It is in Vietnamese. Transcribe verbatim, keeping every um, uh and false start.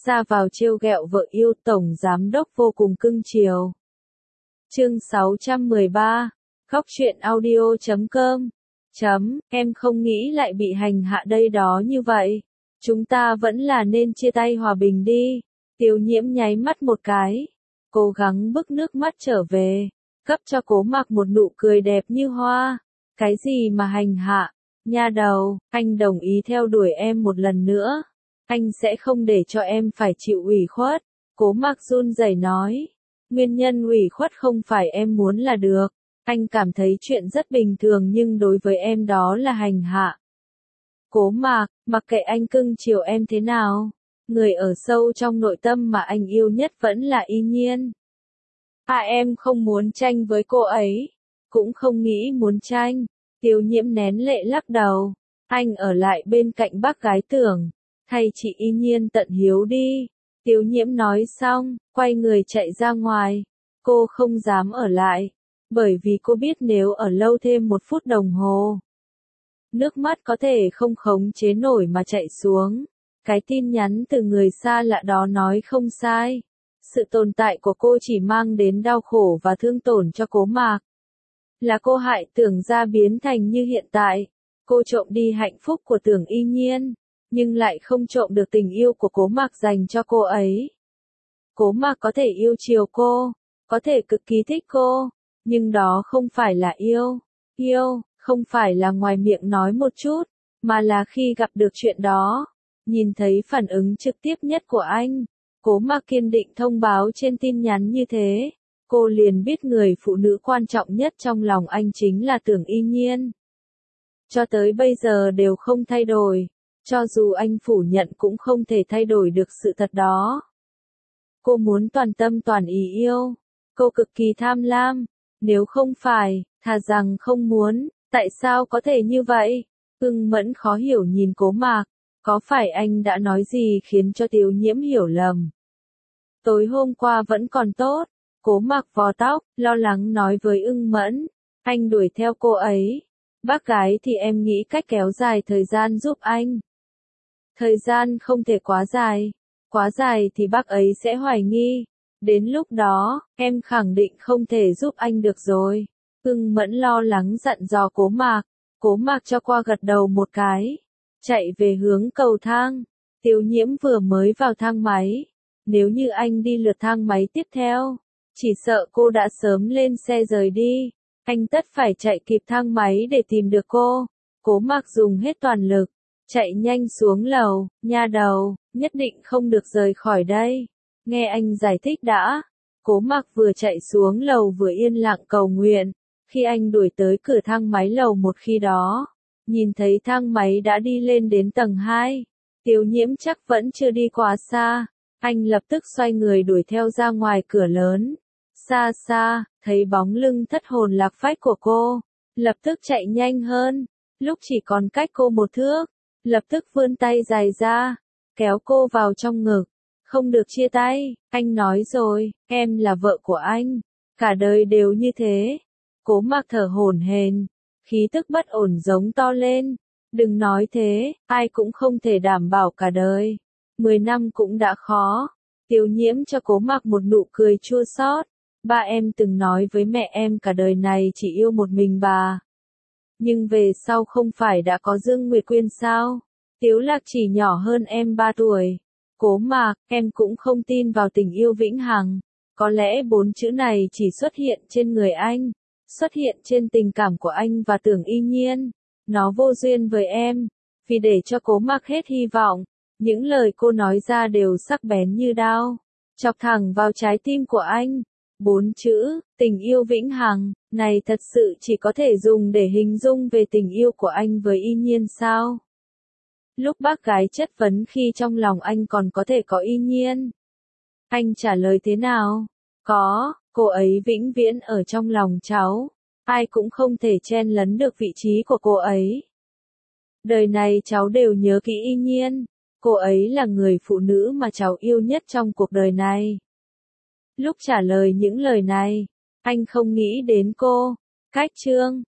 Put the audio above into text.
Ra vào trêu ghẹo vợ yêu, tổng giám đốc vô cùng cưng chiều. Chương sáu trăm mười ba, Góc truyện audio chấm com. Chấm, em không nghĩ lại bị hành hạ đây đó như vậy. Chúng ta vẫn là nên chia tay hòa bình đi. Tiêu Nhiễm nháy mắt một cái, cố gắng bức nước mắt trở về, cấp cho Cố Mạc một nụ cười đẹp như hoa. Cái gì mà hành hạ, nha đầu, anh đồng ý theo đuổi em một lần nữa. Anh sẽ không để cho em phải chịu ủy khuất. Cố Mạc run rẩy nói. Nguyên nhân ủy khuất không phải em muốn là được. Anh cảm thấy chuyện rất bình thường nhưng đối với em đó là hành hạ. Cố Mạc, mặc kệ anh cưng chiều em thế nào, người ở sâu trong nội tâm mà anh yêu nhất vẫn là Y Nhiên. À, em không muốn tranh với cô ấy, cũng không nghĩ muốn tranh. Tiêu Nhiễm nén lệ lắc đầu. Anh ở lại bên cạnh bác gái Tưởng, thay chị Y Nhiên tận hiếu đi. Tiêu Nhiễm nói xong, quay người chạy ra ngoài. Cô không dám ở lại, bởi vì cô biết nếu ở lâu thêm một phút đồng hồ, nước mắt có thể không khống chế nổi mà chạy xuống. Cái tin nhắn từ người xa lạ đó nói không sai. Sự tồn tại của cô chỉ mang đến đau khổ và thương tổn cho Cố Mạc. Là cô hại Tưởng ra biến thành như hiện tại. Cô trộm đi hạnh phúc của Tưởng Y Nhiên, nhưng lại không trộm được tình yêu của Cố Mạc dành cho cô ấy. Cố Mạc có thể yêu chiều cô, có thể cực kỳ thích cô, nhưng đó không phải là yêu. Yêu, không phải là ngoài miệng nói một chút, mà là khi gặp được chuyện đó. Nhìn thấy phản ứng trực tiếp nhất của anh, Cố Mạc kiên định thông báo trên tin nhắn như thế. Cô liền biết người phụ nữ quan trọng nhất trong lòng anh chính là Tưởng Y Nhiên. Cho tới bây giờ đều không thay đổi, cho dù anh phủ nhận cũng không thể thay đổi được sự thật đó. Cô muốn toàn tâm toàn ý yêu, cô cực kỳ tham lam, nếu không phải, thà rằng không muốn, tại sao có thể như vậy? Ưng Mẫn khó hiểu nhìn Cố Mạc, có phải anh đã nói gì khiến cho Tiêu Nhiễm hiểu lầm? Tối hôm qua vẫn còn tốt. Cố Mạc vò tóc, lo lắng nói với Ưng Mẫn, anh đuổi theo cô ấy. Bác gái thì em nghĩ cách kéo dài thời gian giúp anh. Thời gian không thể quá dài, quá dài thì bác ấy sẽ hoài nghi. Đến lúc đó, em khẳng định không thể giúp anh được rồi. Ưng Mẫn lo lắng dặn dò Cố Mạc. Cố Mạc cho qua gật đầu một cái, chạy về hướng cầu thang. Tiêu Nhiễm vừa mới vào thang máy. Nếu như anh đi lượt thang máy tiếp theo, chỉ sợ cô đã sớm lên xe rời đi. Anh tất phải chạy kịp thang máy để tìm được cô. Cố Mạc dùng hết toàn lực, chạy nhanh xuống lầu. Nha đầu, nhất định không được rời khỏi đây. Nghe anh giải thích đã. Cố Mạc vừa chạy xuống lầu vừa yên lặng cầu nguyện. Khi anh đuổi tới cửa thang máy lầu một khi đó, nhìn thấy thang máy đã đi lên đến tầng hai. Tiêu Nhiễm chắc vẫn chưa đi quá xa. Anh lập tức xoay người đuổi theo ra ngoài cửa lớn. Xa xa, thấy bóng lưng thất hồn lạc phách của cô, lập tức chạy nhanh hơn. Lúc chỉ còn cách cô một thước, lập tức vươn tay dài ra, kéo cô vào trong ngực. Không được chia tay, anh nói rồi, em là vợ của anh, cả đời đều như thế. Cố Mạc thở hổn hển, khí tức bất ổn giống to lên. Đừng nói thế, ai cũng không thể đảm bảo cả đời. Mười năm cũng đã khó. Tiêu Nhiễm cho Cố Mạc một nụ cười chua xót. Ba em từng nói với mẹ em cả đời này chỉ yêu một mình bà. Nhưng về sau không phải đã có Dương Nguyệt Quyên sao? Tiếu Lạc chỉ nhỏ hơn em ba tuổi. Cố Mạc, em cũng không tin vào tình yêu vĩnh hằng. Có lẽ bốn chữ này chỉ xuất hiện trên người anh, xuất hiện trên tình cảm của anh và Tưởng Y Nhiên. Nó vô duyên với em. Vì để cho Cố Mạc hết hy vọng, những lời cô nói ra đều sắc bén như đao, chọc thẳng vào trái tim của anh. Bốn chữ, tình yêu vĩnh hằng, này thật sự chỉ có thể dùng để hình dung về tình yêu của anh với Y Nhiên sao? Lúc bác gái chất vấn khi trong lòng anh còn có thể có Y Nhiên, anh trả lời thế nào? Có, cô ấy vĩnh viễn ở trong lòng cháu. Ai cũng không thể chen lấn được vị trí của cô ấy. Đời này cháu đều nhớ kỹ Y Nhiên. Cô ấy là người phụ nữ mà cháu yêu nhất trong cuộc đời này. Lúc trả lời những lời này, anh không nghĩ đến cô. Cách chương